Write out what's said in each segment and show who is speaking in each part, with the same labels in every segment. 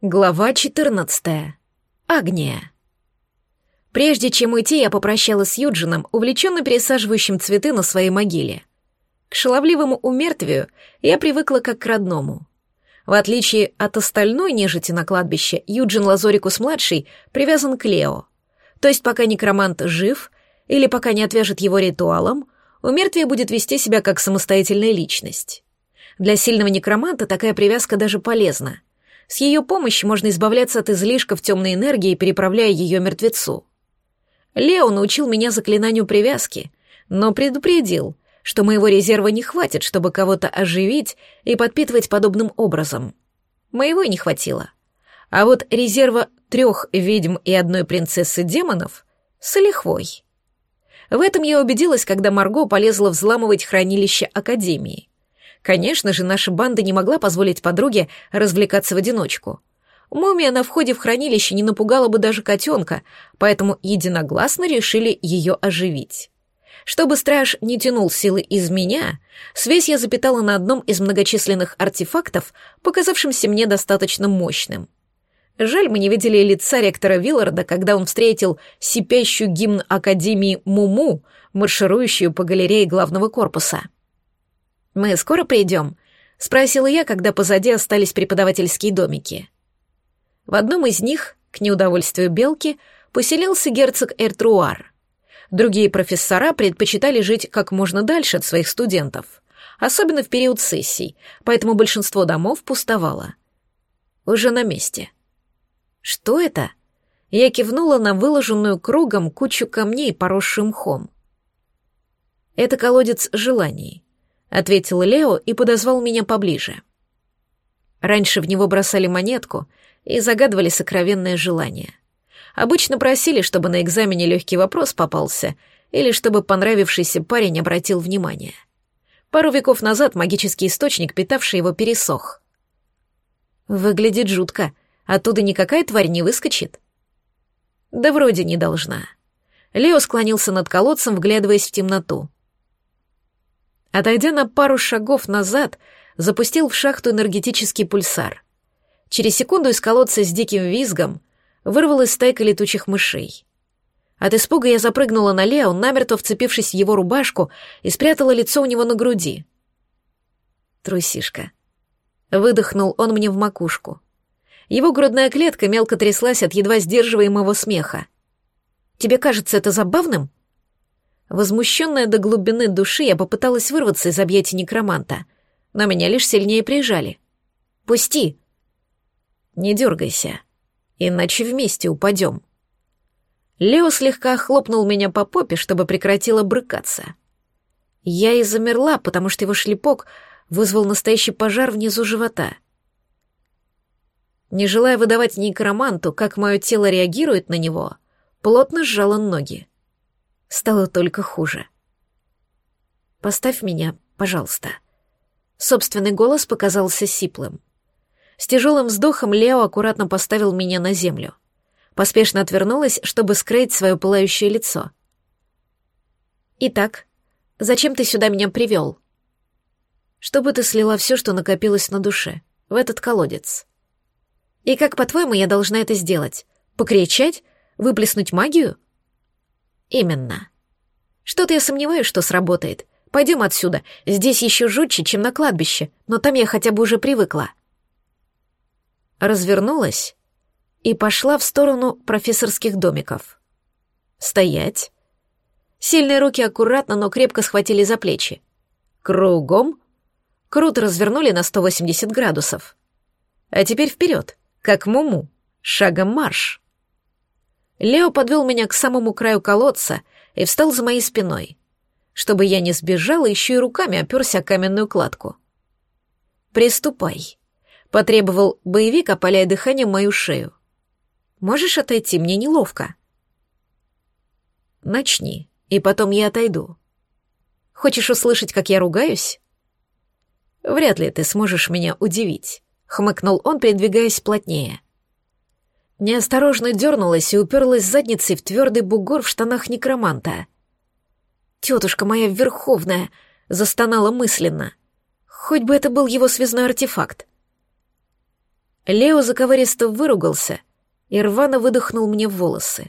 Speaker 1: Глава 14. Агния. Прежде чем уйти, я попрощалась с Юджином, увлеченно пересаживающим цветы на своей могиле. К шаловливому умертвию я привыкла как к родному. В отличие от остальной нежити на кладбище, Юджин Лазорикус-младший привязан к Лео. То есть пока некромант жив, или пока не отвяжет его ритуалом, умертвие будет вести себя как самостоятельная личность. Для сильного некроманта такая привязка даже полезна. С ее помощью можно избавляться от излишков темной энергии, переправляя ее мертвецу. Лео научил меня заклинанию привязки, но предупредил, что моего резерва не хватит, чтобы кого-то оживить и подпитывать подобным образом. Моего и не хватило. А вот резерва 3 ведьм и 1 принцессы демонов с лихвой. В этом я убедилась, когда Марго полезла взламывать хранилище Академии. Конечно же, наша банда не могла позволить подруге развлекаться в одиночку. Мумия на входе в хранилище не напугала бы даже котенка, поэтому единогласно решили ее оживить. Чтобы страж не тянул силы из меня, связь я запитала на одном из многочисленных артефактов, показавшимся мне достаточно мощным. Жаль, мы не видели лица ректора Вилларда, когда он встретил сипящую гимн Академии Муму, марширующую по галерее главного корпуса. «Мы скоро придем?» — спросила я, когда позади остались преподавательские домики. В одном из них, к неудовольствию Белки, поселился герцог Эртруар. Другие профессора предпочитали жить как можно дальше от своих студентов, особенно в период сессий, поэтому большинство домов пустовало. Уже на месте. «Что это?» Я кивнула на выложенную кругом кучу камней, поросшую мхом. «Это колодец желаний», — ответил Лео и подозвал меня поближе. Раньше в него бросали монетку и загадывали сокровенное желание. Обычно просили, чтобы на экзамене легкий вопрос попался или чтобы понравившийся парень обратил внимание. Пару веков назад магический источник, питавший его, пересох. Выглядит жутко. Оттуда никакая тварь не выскочит? Да вроде не должна. Лео склонился над колодцем, вглядываясь в темноту. Отойдя на пару шагов назад, запустил в шахту энергетический пульсар. Через секунду из колодца с диким визгом вырвалась стайка летучих мышей. От испуга я запрыгнула на Лео, намертво вцепившись в его рубашку, и спрятала лицо у него на груди. «Трусишка». Выдохнул он мне в макушку. Его грудная клетка мелко тряслась от едва сдерживаемого смеха. «Тебе кажется это забавным?» Возмущенная до глубины души, я попыталась вырваться из объятий некроманта, но меня лишь сильнее прижали. «Пусти!» «Не дергайся, иначе вместе упадем». Лео слегка хлопнул меня по попе, чтобы прекратила брыкаться. Я и замерла, потому что его шлепок вызвал настоящий пожар внизу живота. Не желая выдавать некроманту, как мое тело реагирует на него, плотно сжала ноги. Стало только хуже. «Поставь меня, пожалуйста». Собственный голос показался сиплым. С тяжелым вздохом Лео аккуратно поставил меня на землю. Поспешно отвернулась, чтобы скрыть свое пылающее лицо. «Итак, зачем ты сюда меня привел?» «Чтобы ты слила все, что накопилось на душе, в этот колодец». «И как, по-твоему, я должна это сделать? Покричать? Выплеснуть магию?» «Именно. Что-то я сомневаюсь, что сработает. Пойдем отсюда. Здесь еще жутче, чем на кладбище, но там я хотя бы уже привыкла». Развернулась и пошла в сторону профессорских домиков. «Стоять». Сильные руки аккуратно, но крепко схватили за плечи. Кругом. Круто развернули на 180 градусов. А теперь вперед, как Муму. Шагом марш. Лео подвел меня к самому краю колодца и встал за моей спиной. Чтобы я не сбежала, еще и руками оперся о каменную кладку. «Приступай», — потребовал боевик, опаляя дыханием мою шею. «Можешь отойти? Мне неловко». «Начни, и потом я отойду». «Хочешь услышать, как я ругаюсь?» «Вряд ли ты сможешь меня удивить», — хмыкнул он, придвигаясь плотнее. Неосторожно дернулась и уперлась задницей в твердый бугор в штанах некроманта. «Тетушка моя верховная!» — застонала мысленно. Хоть бы это был его связной артефакт. Лео заковыристо выругался и рвано выдохнул мне в волосы.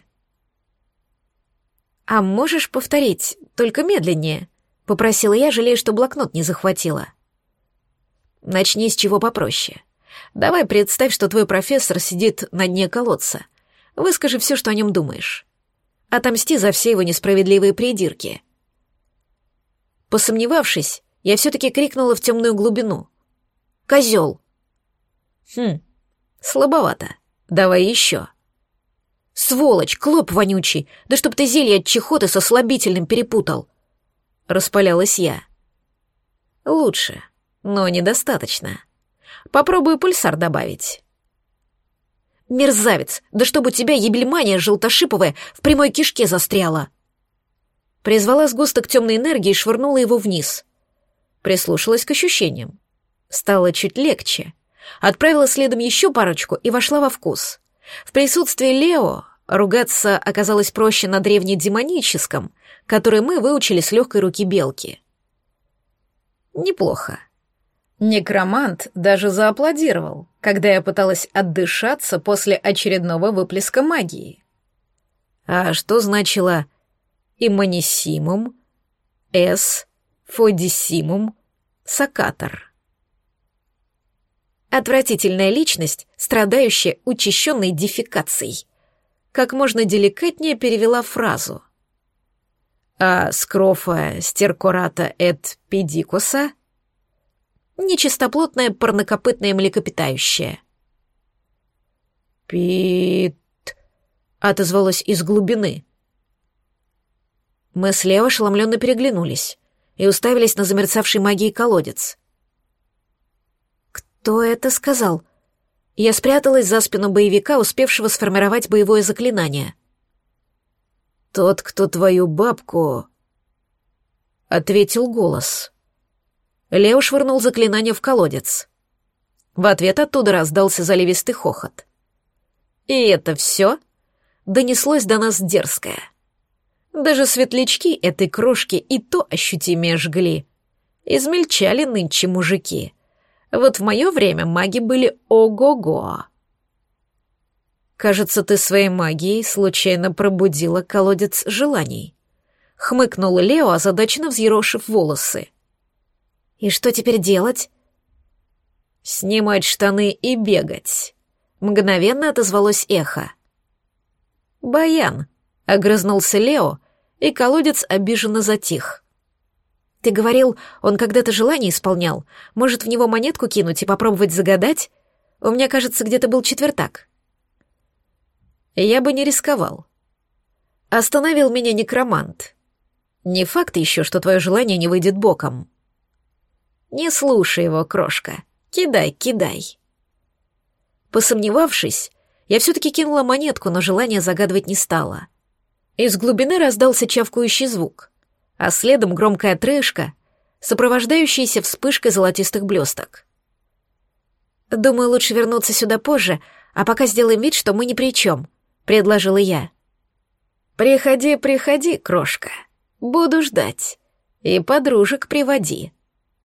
Speaker 1: «А можешь повторить, только медленнее?» — попросила я, жалея, что блокнот не захватила. «Начни с чего попроще. Давай представь, что твой профессор сидит на дне колодца. Выскажи все, что о нем думаешь. Отомсти за все его несправедливые придирки». Посомневавшись, я все-таки крикнула в темную глубину. «Козел!» Слабовато. Давай еще. «Сволочь, клоп вонючий! Да чтоб ты зелье от чехоты со слабительным перепутал!» Распалялась я. «Лучше, но недостаточно. Попробую пульсар добавить». «Мерзавец! Да чтобы у тебя ебельмания желтошиповая в прямой кишке застряла!» Призвала сгусток темной энергии и швырнула его вниз. Прислушалась к ощущениям. Стало чуть легче. Отправила следом еще парочку и вошла во вкус. В присутствии Лео ругаться оказалось проще на древнедемоническом, который мы выучили с легкой руки белки. Неплохо. Некромант даже зааплодировал, когда я пыталась отдышаться после очередного выплеска магии. А что значило «имманисимум», «эс», «фодисимум», «сакатор»? Отвратительная личность, страдающая учащенной дефекацией. Как можно деликатнее перевела фразу. А скрофа стеркората эт педикуса? Нечистоплотное парнокопытное млекопитающее. «Пит», — отозвалось из глубины. Мы с Лео ошеломленно переглянулись и уставились на замерцавший магией колодец. «Кто это сказал?» Я спряталась за спину боевика, успевшего сформировать боевое заклинание. «Тот, кто твою бабку...» — ответил голос. Лео швырнул заклинание в колодец. В ответ оттуда раздался заливистый хохот. «И это все?» — донеслось до нас дерзкое. Даже светлячки этой крошки и то ощутимее жгли. Измельчали нынче мужики. Вот в мое время маги были ого-го. «Кажется, ты своей магией случайно пробудила колодец желаний», — хмыкнул Лео, озадаченно взъерошив волосы. «И что теперь делать?» «Снимать штаны и бегать», — мгновенно отозвалось эхо. «Баян», — огрызнулся Лео, и колодец обиженно затих. «Ты говорил, он когда-то желание исполнял. Может, в него монетку кинуть и попробовать загадать? У меня, кажется, где-то был четвертак». Я бы не рисковал. Остановил меня некромант. Не факт еще, что твое желание не выйдет боком. Не слушай его, крошка. Кидай, кидай. Посомневавшись, я все-таки кинула монетку, но желание загадывать не стала. Из глубины раздался чавкающий звук, а следом громкая трешка, сопровождающаяся вспышкой золотистых блесток. «Думаю, лучше вернуться сюда позже, а пока сделаем вид, что мы ни при чем», — предложила я. «Приходи, приходи, крошка. Буду ждать. И подружек приводи».